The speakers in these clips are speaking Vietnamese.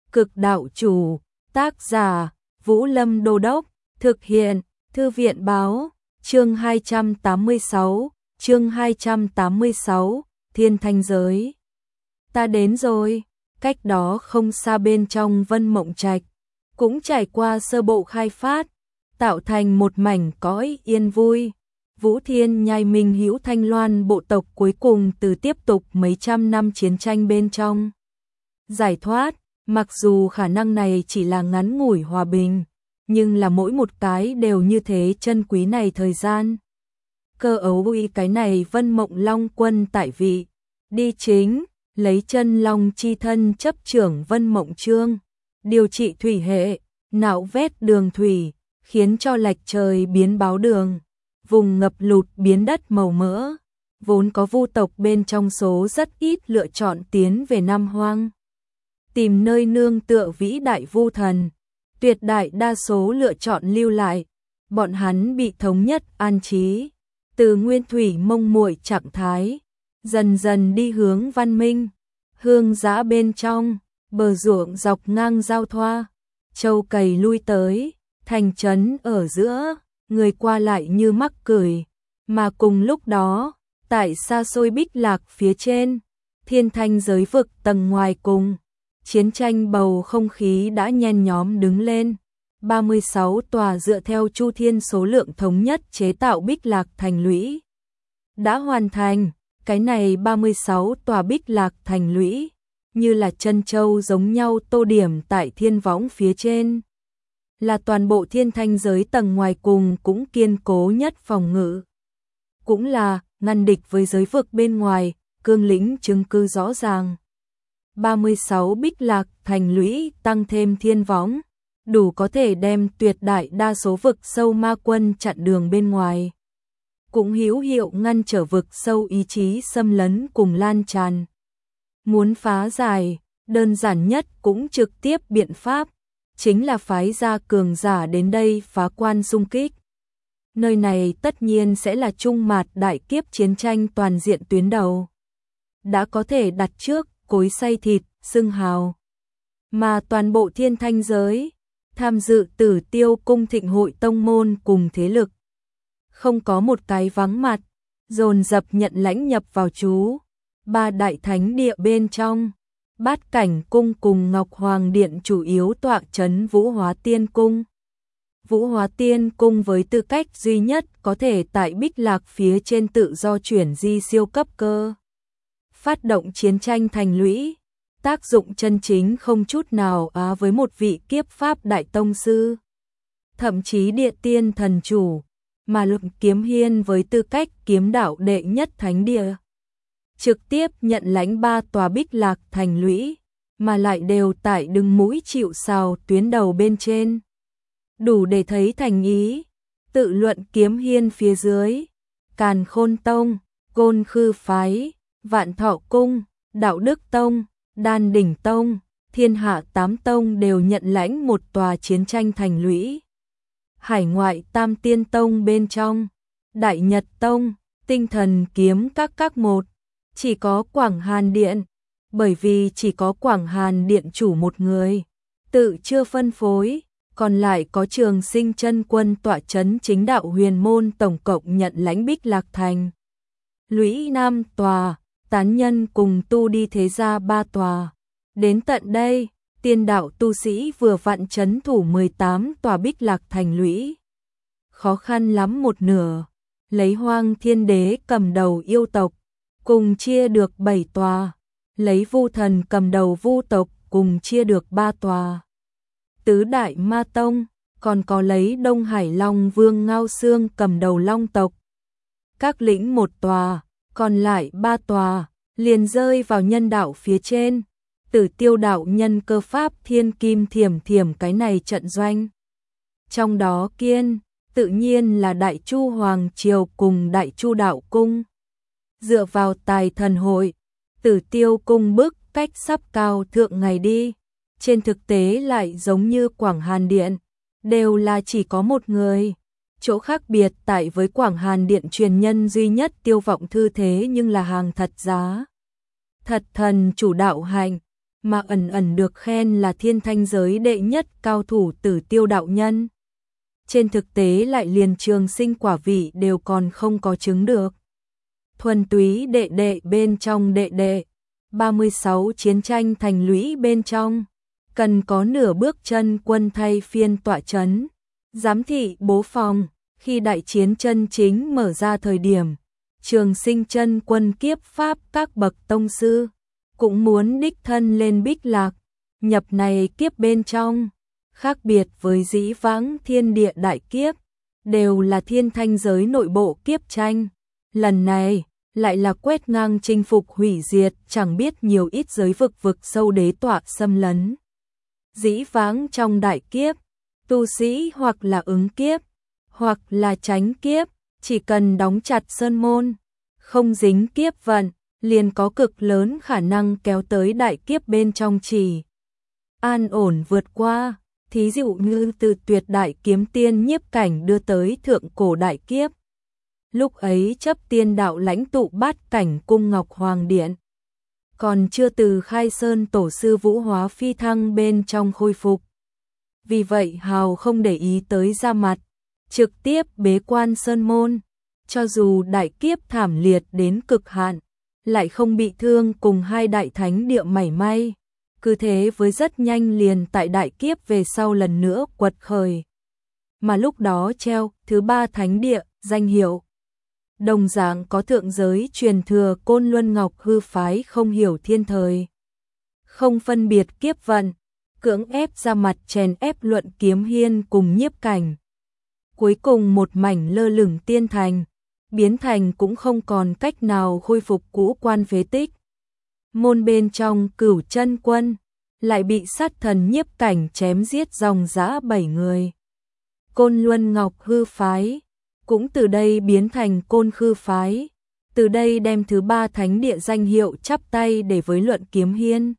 Cực đạo chủ, tác giả, Vũ Lâm Đô Đốc, thực hiện, Thư viện báo, chương 286, Thiên Thanh Giới. Ta đến rồi, cách đó không xa bên trong Vân Mộng Trạch, cũng trải qua sơ bộ khai phát, tạo thành một mảnh cõi yên vui. Vũ Thiên Nhai Minh Hữu Thanh Loan bộ tộc cuối cùng từ tiếp tục mấy trăm năm chiến tranh bên trong giải thoát, mặc dù khả năng này chỉ là ngắn ngủi hòa bình, nhưng là mỗi một cái đều như thế chân quý này thời gian. Cơ ấu uy cái này Vân Mộng Long quân tại vị, đi chính, lấy chân long chi thân chấp trưởng Vân Mộng Trương, điều trị thủy hệ, nạo vét đường thủy, khiến cho lạch trời biến báo đường, vùng ngập lụt biến đất màu mỡ, vốn có vu tộc bên trong số rất ít lựa chọn tiến về Nam Hoang, tìm nơi nương tựa vĩ đại vu thần, tuyệt đại đa số lựa chọn lưu lại, bọn hắn bị thống nhất an trí, từ nguyên thủy mông muội trạng thái, dần dần đi hướng văn minh, hương dã bên trong, bờ ruộng dọc ngang giao thoa, châu cày lui tới, thành trấn ở giữa, người qua lại như mắc cười, mà cùng lúc đó, tại xa xôi Bích Lạc phía trên, Thiên Thanh Giới vực tầng ngoài cùng, chiến tranh bầu không khí đã nhen nhóm đứng lên. 36 tòa dựa theo Chu Thiên số lượng thống nhất chế tạo Bích Lạc thành lũy đã hoàn thành, cái này 36 tòa Bích Lạc thành lũy như là chân châu giống nhau tô điểm tại thiên võng phía trên, là toàn bộ Thiên Thanh Giới tầng ngoài cùng cũng kiên cố nhất phòng ngự, cũng là ngăn địch với giới vực bên ngoài, cương lĩnh chứng cứ rõ ràng. 36 Bích Lạc thành lũy tăng thêm thiên võng, đủ có thể đem tuyệt đại đa số vực sâu ma quân chặn đường bên ngoài, cũng hữu hiệu ngăn trở vực sâu ý chí xâm lấn cùng lan tràn. Muốn phá giải, đơn giản nhất cũng trực tiếp biện pháp, chính là phái ra cường giả đến đây phá quan xung kích. Nơi này tất nhiên sẽ là trung mạt đại kiếp chiến tranh toàn diện tuyến đầu. Đã có thể đặt trước cối xay thịt, xưng hào. Mà toàn bộ Thiên Thanh Giới, tham dự Tử Tiêu cung thịnh hội tông môn cùng thế lực, không có một cái vắng mặt, dồn dập nhận lãnh nhập vào chú. Ba đại thánh địa bên trong, Bát Cảnh cung cùng Ngọc Hoàng điện chủ yếu tọa trấn Vũ Hóa Tiên cung. Vũ Hóa Tiên cung với tư cách duy nhất có thể tại Bích Lạc phía trên tự do chuyển di siêu cấp cơ, phát động chiến tranh thành lũy, tác dụng chân chính không chút nào với một vị kiếp pháp đại tông sư, thậm chí địa tiên thần chủ, mà Lực Kiếm Hiên với tư cách kiếm đạo đệ nhất thánh địa, trực tiếp nhận lãnh 3 tòa Bích Lạc thành lũy, mà lại đều tại đứng mũi chịu sào tuyến đầu bên trên. Đủ để thấy thành ý, tự luận Kiếm Hiên phía dưới, Càn Khôn Tông, Côn Khư Phái, Vạn Thọ Cung, Đạo Đức Tông, Đan Đỉnh Tông, Thiên Hạ 8 Tông đều nhận lãnh một tòa chiến tranh thành lũy. Hải ngoại Tam Tiên Tông bên trong, Đại Nhật Tông, Tinh Thần Kiếm các một, chỉ có Quảng Hàn Điện, bởi vì chỉ có Quảng Hàn Điện chủ một người, tự chưa phân phối, còn lại có Trường Sinh Chân Quân tọa trấn chính đạo huyền môn tổng cộng nhận lãnh Bích Lạc thành lũy 5 tòa, tán nhân cùng tu đi thế gia 3 tòa. Đến tận đây, tiên đạo tu sĩ vừa vặn trấn thủ 18 tòa Bích Lạc thành lũy. Khó khăn lắm một nửa, lấy Hoang Thiên Đế cầm đầu yêu tộc, cùng chia được 7 tòa, lấy Vu Thần cầm đầu vu tộc, cùng chia được 3 tòa. Tứ Đại Ma Tông, còn có lấy Đông Hải Long Vương Ngao Xương cầm đầu Long tộc. Các lĩnh 1 tòa, còn lại 3 tòa, liền rơi vào nhân đạo phía trên. Tử Tiêu đạo nhân cơ pháp Thiên Kim Thiểm cái này trận doanh. Trong đó kiên, tự nhiên là Đại Chu Hoàng Triều cùng Đại Chu Đạo Cung. Dựa vào tài thần hội, Tử Tiêu cung bức cách sắp cao thượng ngày đi. Trên thực tế lại giống như Quảng Hàn Điện, đều là chỉ có một người. Chỗ khác biệt tại với Quảng Hàn Điện truyền nhân duy nhất Tiêu Vọng Thư thế nhưng là hàng thật giá. Thật thần chủ đạo hành, mà ẩn ẩn được khen là thiên thanh giới đệ nhất cao thủ Tử Tiêu đạo nhân. Trên thực tế lại liền trường sinh quả vị đều còn không có chứng được. Thuần túy đệ đệ bên trong đệ đệ, 36 chiến tranh thành lũy bên trong, cần có nửa bước chân quân thay phiên tọa chấn, giám thị bố phòng, khi đại chiến chân chính mở ra thời điểm, trường sinh chân quân kiếp pháp các bậc tông sư, cũng muốn đích thân lên Bích Lạc, nhập này kiếp bên trong, khác biệt với dĩ vãng thiên địa đại kiếp, đều là thiên thanh giới nội bộ kiếp tranh, lần này lại là quét ngang chinh phục hủy diệt chẳng biết nhiều ít giới vực sâu đế tọa xâm lấn. Dĩ vãng trong đại kiếp, tu sĩ hoặc là ứng kiếp, hoặc là tránh kiếp, chỉ cần đóng chặt sơn môn, không dính kiếp vận, liền có cực lớn khả năng kéo tới đại kiếp bên trong chỉ an ổn vượt qua, thí dụ như từ tuyệt đại kiếm tiên nhiếp cảnh đưa tới thượng cổ đại kiếp. Lúc ấy chấp tiên đạo lãnh tụ bát cảnh cung Ngọc Hoàng Điện, còn chưa từ khai sơn tổ sư Vũ Hóa phi thăng bên trong khôi phục. Vì vậy hào không để ý tới ra mặt, trực tiếp bế quan sơn môn, cho dù đại kiếp thảm liệt đến cực hạn, lại không bị thương cùng hai đại thánh địa mảy may. Cứ thế với rất nhanh liền tại đại kiếp về sau lần nữa quật khởi. Mà lúc đó treo thứ ba thánh địa, danh hiệu. Đồng dạng có thượng giới truyền thừa Côn Luân Ngọc Hư phái không hiểu thiên thời. Không phân biệt kiếp vận, cưỡng ép ra mặt chèn ép Luận Kiếm Hiên cùng Nhiếp Cảnh. Cuối cùng một mảnh lơ lửng tiên thành, biến thành cũng không còn cách nào khôi phục cũ quan phế tích. Môn bên trong Cửu Chân Quân lại bị sát thần Nhiếp Cảnh chém giết dòng dã 7 người. Côn Luân Ngọc Hư phái cũng từ đây biến thành Côn Khư phái, từ đây đem thứ ba thánh địa danh hiệu chắp tay để với Luận Kiếm Hiên.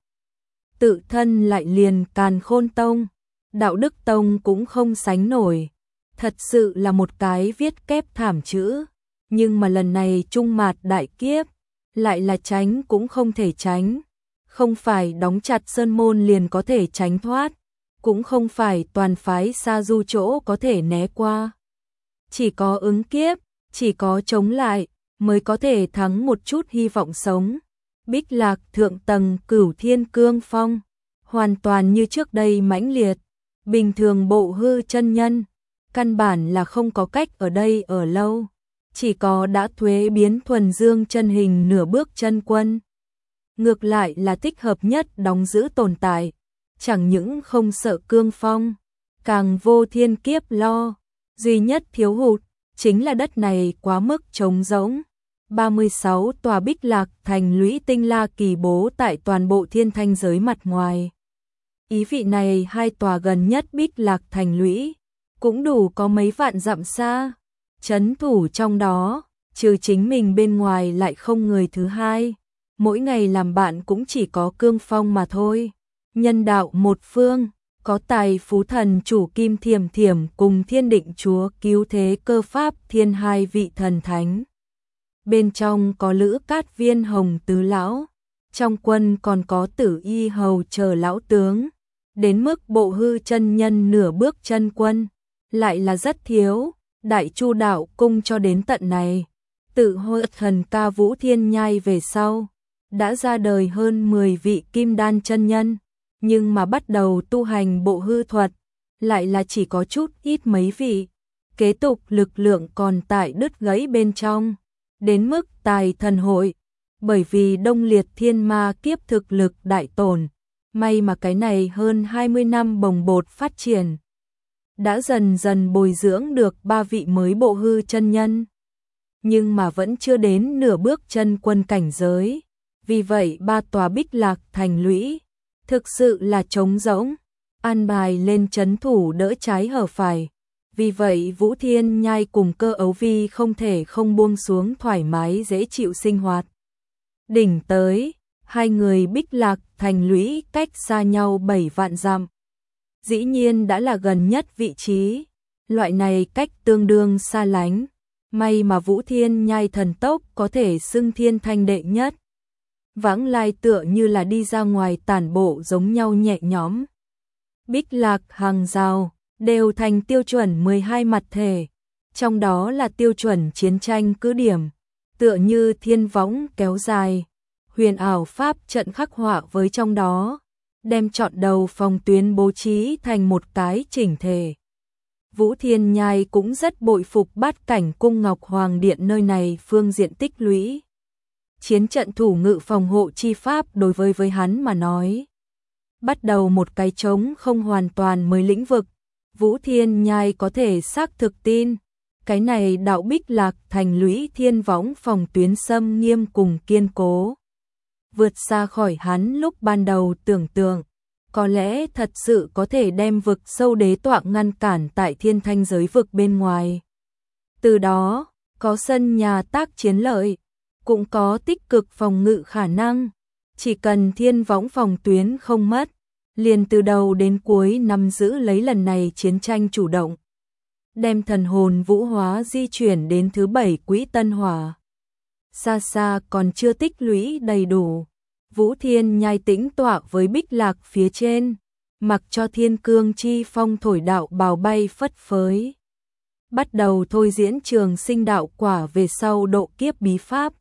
Tự thân lại liền Càn Khôn Tông, Đạo Đức Tông cũng không sánh nổi. Thật sự là một cái viết kép thảm chữ, nhưng mà lần này trung mạt đại kiếp, lại là tránh cũng không thể tránh, không phải đóng chặt sơn môn liền có thể tránh thoát, cũng không phải toàn phái xa du chỗ có thể né qua. Chỉ có ứng kiếp, chỉ có chống lại, mới có thể thắng một chút hy vọng sống. Bích Lạc thượng tầng Cửu Thiên Cương Phong, hoàn toàn như trước đây mãnh liệt, bình thường Bộ Hư chân nhân, căn bản là không có cách ở đây ở lâu, chỉ có đã thuế biến thuần dương chân hình nửa bước chân quân. Ngược lại là thích hợp nhất đóng giữ tồn tại, chẳng những không sợ cương phong, càng vô thiên kiếp lo, duy nhất thiếu hụt, chính là đất này quá mức trống rỗng. 36 tòa Bích Lạc thành lũy tinh la kỳ bố tại toàn bộ thiên thanh giới mặt ngoài. Ý vị này hai tòa gần nhất Bích Lạc thành lũy, cũng đủ có mấy vạn dặm xa, trấn thủ trong đó, trừ chính mình bên ngoài lại không người thứ hai, mỗi ngày làm bạn cũng chỉ có cương phong mà thôi. Nhân đạo một phương, có tài phú thần chủ Kim Thiểm Thiểm cùng Thiên Định Chúa Cứu Thế Cơ Pháp Thiên hai vị thần thánh. Bên trong có Lữ Cát Viên Hồng tứ lão, trong quân còn có Tử Y Hầu chờ lão tướng, đến mức Bộ Hư chân nhân nửa bước chân quân, lại là rất thiếu. Đại Chu đạo cung cho đến tận này, tự hội thần ca Vũ Thiên Nhai về sau, đã ra đời hơn 10 vị kim đan chân nhân, nhưng mà bắt đầu tu hành Bộ Hư thuật, lại là chỉ có chút ít mấy vị, kế tục lực lượng còn tại đứt gãy bên trong, đến mức tài thần hội, bởi vì đông liệt thiên ma kiếp thực lực đại tổn, may mà cái này hơn 20 năm bồng bột phát triển, đã dần dần bồi dưỡng được 3 vị mới Bộ Hư chân nhân, nhưng mà vẫn chưa đến nửa bước chân quân cảnh giới, vì vậy 3 tòa Bích Lạc thành lũy, thực sự là trống rỗng, an bài lên trấn thủ đỡ trái hở phải, vì vậy Vũ Thiên Nhai cùng Cơ Ấu Vi không thể không buông xuống thoải mái dễ chịu sinh hoạt. Đỉnh tới, hai người Bích Lạc thành lũy cách xa nhau 7 vạn dặm. Dĩ nhiên đã là gần nhất vị trí, loại này cách tương đương xa lánh, may mà Vũ Thiên Nhai thần tốc có thể xưng thiên thanh đệ nhất. vãng lai tựa như là đi ra ngoài tản bộ giống nhau nhẹ nhõm. Bích lạc hàng rào, đều thành tiêu chuẩn 12 mặt thể, trong đó là tiêu chuẩn chiến tranh cứ điểm, tựa như thiên võng kéo dài, huyền ảo pháp trận khắc họa với trong đó, đem trọn đầu phòng tuyến bố trí thành một cái chỉnh thể. Vũ Thiên Nhai cũng rất bội phục Bát Cảnh Cung Ngọc Hoàng Điện nơi này phương diện tích lũy. Chiến trận thủ ngự phòng hộ chi pháp đối với hắn mà nói. Bắt đầu một cái trống không hoàn toàn mới lĩnh vực, Vũ Thiên Nhai có thể xác thực tin. Cái này đạo Bích Lạc thành lũy thiên võng phòng tuyến xâm nghiêm cùng kiên cố. Vượt xa khỏi hắn lúc ban đầu tưởng tượng, có lẽ thật sự có thể đem vực sâu đế tọa ngăn cản tại thiên thanh giới vực bên ngoài. Từ đó, có sân nhà tác chiến lợi, cũng có tích cực phòng ngự khả năng. Chỉ cần thiên võng phòng tuyến không mất, liền từ đầu đến cuối nắm giữ lấy lần này chiến tranh chủ động. Đem thần hồn vũ hóa di chuyển đến thứ 7 quỹ tân hỏa. Xa xa còn chưa tích lũy đầy đủ. Vũ Thiên Nhai tĩnh tọa với Bích Lạc phía trên, mặc cho thiên cương chi phong thổi đạo bào bay phất phới. Bắt đầu thôi diễn trường sinh đạo quả về sau độ kiếp bí pháp.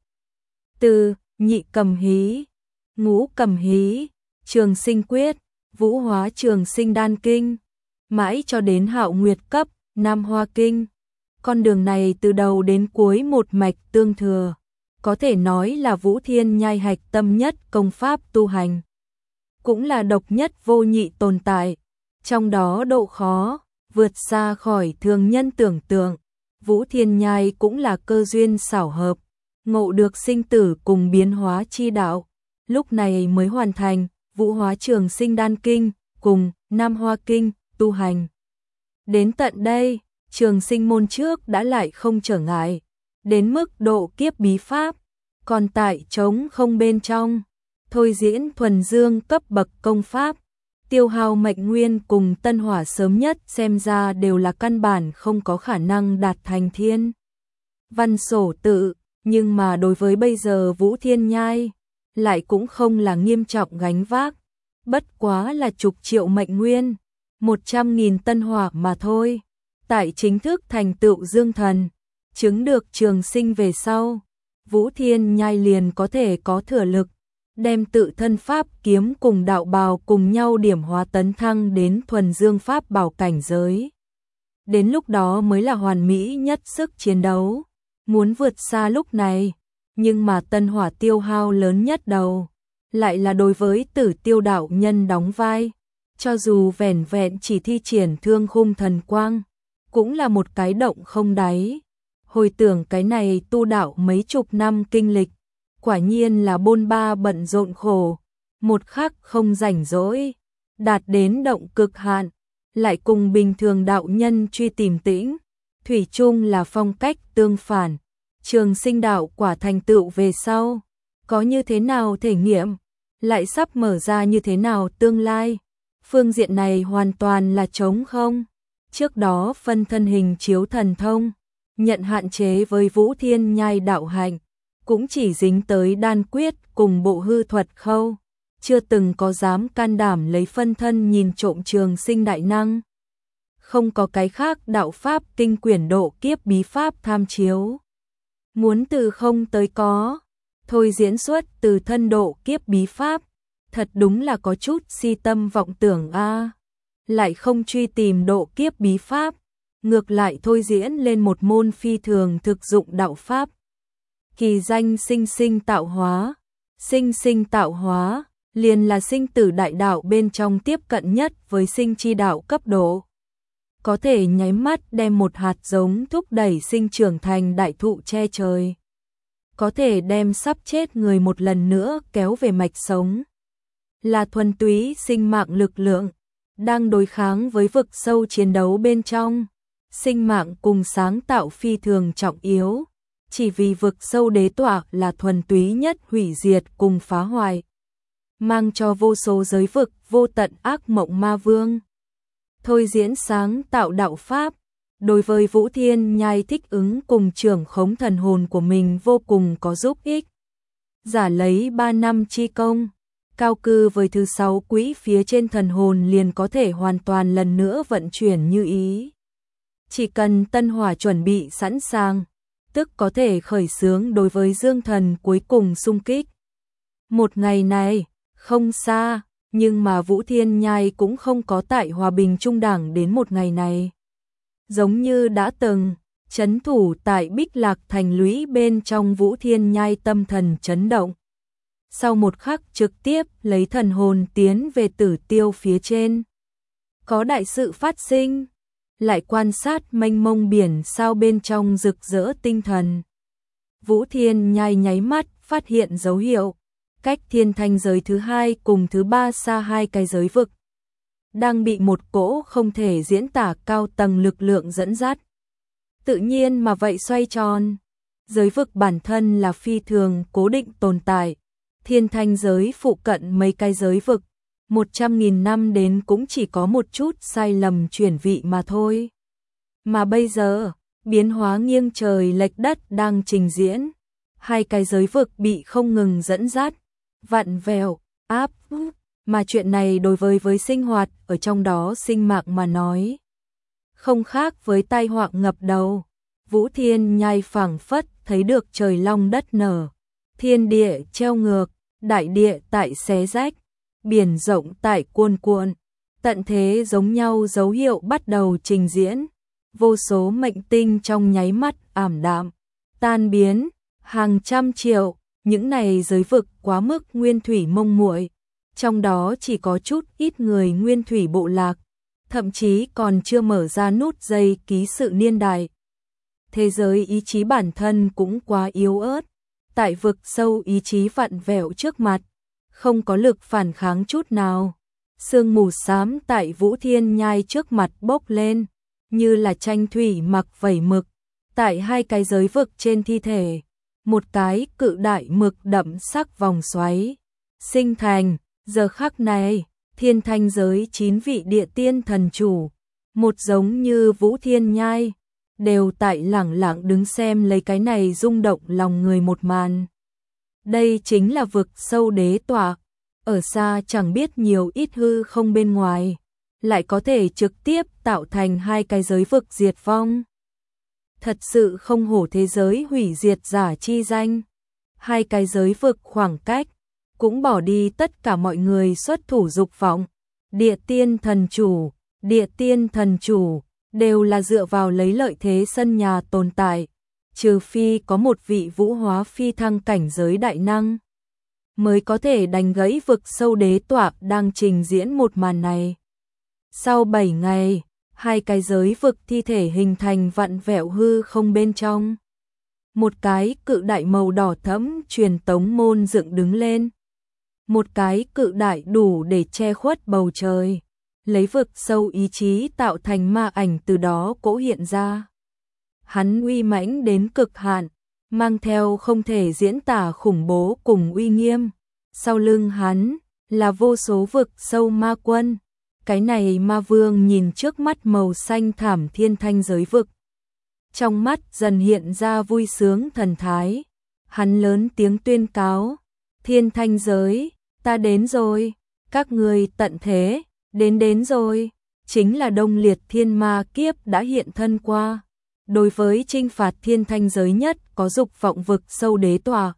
Từ nhị cầm hí, ngũ cầm hí, trường sinh quyết, vũ hóa trường sinh đan kinh, mãi cho đến hạo nguyệt cấp, nam hoa kinh. Con đường này từ đầu đến cuối một mạch tương thừa. Có thể nói là Vũ Thiên Nhai hạch tâm nhất công pháp tu hành. Cũng là độc nhất vô nhị tồn tại. Trong đó độ khó, vượt xa khỏi thường nhân tưởng tượng. Vũ Thiên Nhai cũng là cơ duyên xảo hợp. Ngộ được sinh tử cùng biến hóa chi đạo. Lúc này mới hoàn thành vũ hóa trường sinh đan kinh cùng nam hoa kinh tu hành. Đến tận đây, trường sinh môn trước đã lại không trở ngại. Đến mức độ kiếp bí pháp, còn tại trống không bên trong, thôi diễn thuần dương cấp bậc công pháp, tiêu hao mệnh nguyên cùng tân hỏa sớm nhất xem ra đều là căn bản không có khả năng đạt thành thiên văn sổ tự, nhưng mà đối với bây giờ Vũ Thiên Nhai, lại cũng không là nghiêm trọng gánh vác, bất quá là chục triệu mệnh nguyên, 100.000 tân hỏa mà thôi. Tại chính thức thành tựu dương thần, chứng được trường sinh về sau, Vũ Thiên Nhai liền có thể có thừa lực, đem tự thân pháp kiếm cùng đạo bào cùng nhau điểm hóa tấn thăng đến thuần dương pháp bảo cảnh giới. Đến lúc đó mới là hoàn mỹ nhất sức chiến đấu, muốn vượt xa lúc này, nhưng mà tân hỏa tiêu hao lớn nhất đầu, lại là đối với Tử Tiêu đạo nhân đóng vai, cho dù vẻn vẹn chỉ thi triển thương khung thần quang, cũng là một cái động không đáy. Hồi tưởng cái này tu đạo mấy chục năm kinh lịch, quả nhiên là bôn ba bận rộn khổ, một khắc không rảnh rỗi, đạt đến động cực hạn, lại cùng bình thường đạo nhân truy tìm tĩnh, thủy chung là phong cách tương phản. Trường sinh đạo quả thành tựu về sau, có như thế nào thể nghiệm, lại sắp mở ra như thế nào tương lai, phương diện này hoàn toàn là trống không. Trước đó phân thân hình chiếu thần thông, nhận hạn chế với Vũ Thiên Nhai đạo hạnh, cũng chỉ dính tới đan quyết cùng bộ hư thuật khâu, chưa từng có dám can đảm lấy phân thân nhìn trộm trường sinh đại năng. Không có cái khác đạo pháp kinh quyển độ kiếp bí pháp tham chiếu. Muốn từ không tới có, thôi diễn xuất từ thân độ kiếp bí pháp, thật đúng là có chút si tâm vọng tưởng a. Lại không truy tìm độ kiếp bí pháp, ngược lại thôi diễn lên một môn phi thường thực dụng đạo pháp. Kỳ danh sinh sinh tạo hóa, sinh sinh tạo hóa, liền là sinh tử đại đạo bên trong tiếp cận nhất với sinh chi đạo cấp độ. Có thể nháy mắt đem một hạt giống thúc đẩy sinh trưởng thành đại thụ che trời. Có thể đem sắp chết người một lần nữa kéo về mạch sống. Là thuần túy sinh mạng lực lượng, đang đối kháng với vực sâu chiến đấu bên trong. Sinh mạng cùng sáng tạo phi thường trọng yếu, chỉ vì vực sâu đế tọa là thuần túy nhất hủy diệt cùng phá hoại, mang cho vô số giới vực vô tận ác mộng ma vương. Thôi diễn sáng tạo đạo pháp, đối với Vũ Thiên Nhai thích ứng cùng trưởng khống thần hồn của mình vô cùng có giúp ích. giả lấy 3 năm chi công, cao cư với thứ 6 quỹ phía trên thần hồn liền có thể hoàn toàn lần nữa vận chuyển như ý. Chỉ cần tân hỏa chuẩn bị sẵn sàng, tức có thể khởi xướng đối với dương thần cuối cùng xung kích. Một ngày này, không xa, nhưng mà Vũ Thiên Nhai cũng không có tại hòa bình trung đẳng đến một ngày này. Giống như đã từng, trấn thủ tại Bích Lạc thành lũy bên trong Vũ Thiên Nhai tâm thần chấn động. Sau một khắc trực tiếp lấy thần hồn tiến về Tử Tiêu phía trên. Có đại sự phát sinh, lại quan sát mênh mông biển sao bên trong rực rỡ tinh thần. Vũ Thiên Nhai nháy mắt phát hiện dấu hiệu, cách thiên thanh giới thứ 2 cùng thứ 3 xa 2 cái giới vực. Đang bị một cỗ không thể diễn tả cao tầng lực lượng dẫn dắt. Tự nhiên mà vậy xoay tròn. Giới vực bản thân là phi thường cố định tồn tại. Thiên thanh giới phụ cận mấy cái giới vực, 100.000 năm đến cũng chỉ có một chút sai lầm chuyển vị mà thôi. Mà bây giờ, biến hóa nghiêng trời lệch đất đang trình diễn. Hai cái giới vực bị không ngừng dẫn dắt, vặn vẹo, áp, mà chuyện này đối với sinh hoạt ở trong đó sinh mạng mà nói. Không khác với tai họa ngập đầu. Vũ Thiên Nhai phảng phất thấy được trời long đất nở, thiên địa treo ngược, đại địa tại xé rách, biển rộng tại cuồn cuộn, tận thế giống nhau dấu hiệu bắt đầu trình diễn. Vô số mệnh tinh trong nháy mắt ảm đạm, tan biến, hàng trăm triệu, những này giới vực quá mức nguyên thủy mông muội, trong đó chỉ có chút ít người nguyên thủy bộ lạc, thậm chí còn chưa mở ra nút dây ký sự niên đại. Thế giới ý chí bản thân cũng quá yếu ớt, tại vực sâu ý chí vặn vẹo trước mặt, không có lực phản kháng chút nào. Sương mù xám tại Vũ Thiên Nhai trước mặt bốc lên, như là tranh thủy mặc vẩy mực, tại hai cái giới vực trên thi thể, một cái cự đại mực đậm sắc vòng xoáy sinh thành. Giờ khắc này, thiên thanh giới 9 vị địa tiên thần chủ, một giống như Vũ Thiên Nhai, đều tại lẳng lặng đứng xem lấy cái này rung động lòng người một màn. Đây chính là vực sâu đế tọa, ở xa chẳng biết nhiều ít hư không bên ngoài, lại có thể trực tiếp tạo thành hai cái giới vực diệt vong. Thật sự không hổ thế giới hủy diệt giả chi danh. Hai cái giới vực khoảng cách, cũng bỏ đi tất cả mọi người xuất thủ dục vọng. Địa tiên thần chủ, đều là dựa vào lấy lợi thế sân nhà tồn tại, trừ phi có một vị vũ hóa phi thăng cảnh giới đại năng, mới có thể đánh gãy vực sâu đế tọa đang trình diễn một màn này. Sau 7 ngày, hai cái giới vực thi thể hình thành vặn vẹo hư không bên trong. Một cái cự đại màu đỏ thẫm truyền tống môn dựng đứng lên. Một cái cự đại đủ để che khuất bầu trời, lấy vực sâu ý chí tạo thành ma ảnh từ đó cỗ hiện ra. Hắn uy mãnh đến cực hạn, mang theo không thể diễn tả khủng bố cùng uy nghiêm. Sau lưng hắn là vô số vực sâu ma quân. Cái này ma vương nhìn trước mắt màu xanh thảm thiên thanh giới vực, trong mắt dần hiện ra vui sướng thần thái. Hắn lớn tiếng tuyên cáo: thiên thanh giới, ta đến rồi, các ngươi tận thế, đến rồi. Chính là đông liệt thiên ma kiếp đã hiện thân qua. Đối với chinh phạt thiên thanh giới nhất có dục vọng vực sâu đế tọa.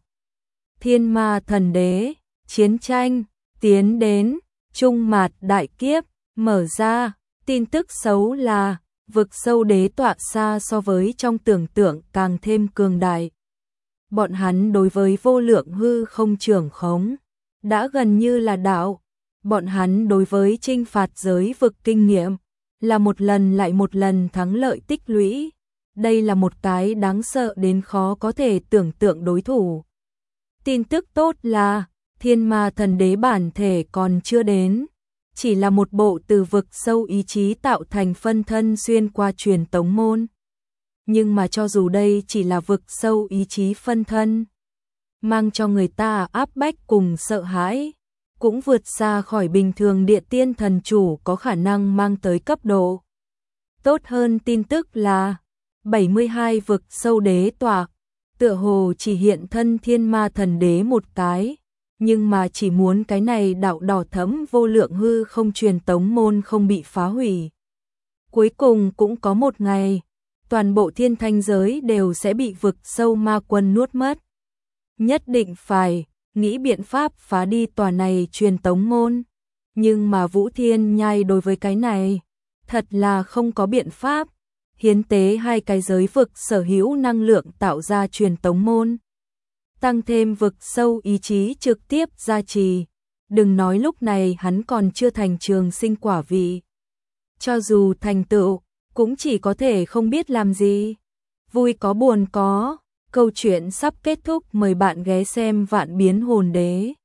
Thiên ma thần đế, chiến tranh, tiến đến, trung mạt đại kiếp, mở ra. Tin tức xấu là, vực sâu đế tọa xa so với trong tưởng tượng càng thêm cường đại. Bọn hắn đối với vô lượng hư không trưởng khống, đã gần như là đạo. Bọn hắn đối với chinh phạt giới vực kinh nghiệm, là một lần lại một lần thắng lợi tích lũy. Đây là một cái đáng sợ đến khó có thể tưởng tượng đối thủ. Tin tức tốt là, thiên ma thần đế bản thể còn chưa đến. Chỉ là một bộ từ vực sâu ý chí tạo thành phân thân xuyên qua truyền tống môn. Nhưng mà cho dù đây chỉ là vực sâu ý chí phân thân, mang cho người ta áp bách cùng sợ hãi, cũng vượt xa khỏi bình thường địa tiên thần chủ có khả năng mang tới cấp độ. Tốt hơn tin tức là 72 vực sâu đế tọa, tựa hồ chỉ hiện thân thiên ma thần đế một cái, nhưng mà chỉ muốn cái này đạo đỏ thẫm vô lượng hư không truyền tống môn không bị phá hủy. Cuối cùng cũng có một ngày, toàn bộ thiên thanh giới đều sẽ bị vực sâu ma quân nuốt mất. Nhất định phải nghĩ biện pháp phá đi tòa này truyền tống môn. Nhưng mà Vũ Thiên Nhai đối với cái này, thật là không có biện pháp. Hiến tế hai cái giới vực sở hữu năng lượng tạo ra truyền tống môn. Tăng thêm vực sâu ý chí trực tiếp gia trì. Đừng nói lúc này hắn còn chưa thành trường sinh quả vị. Cho dù thành tựu, cũng chỉ có thể không biết làm gì. Vui có buồn có, câu chuyện sắp kết thúc, mời bạn ghé xem Vạn Biến Hồn Đế.